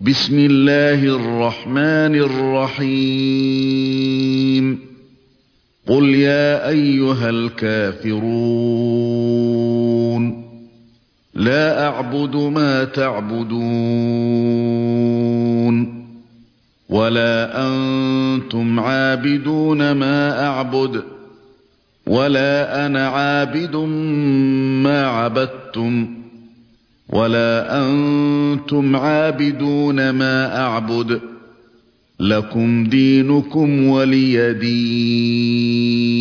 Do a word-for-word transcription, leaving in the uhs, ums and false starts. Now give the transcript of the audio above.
بسم الله الرحمن الرحيم قل يا أيها الكافرون لا أعبد ما تعبدون ولا أنتم عابدون ما أعبد ولا أنا عابد ما عبدتم ولا أنتم عابدون ما أعبد لكم دينكم ولي دين.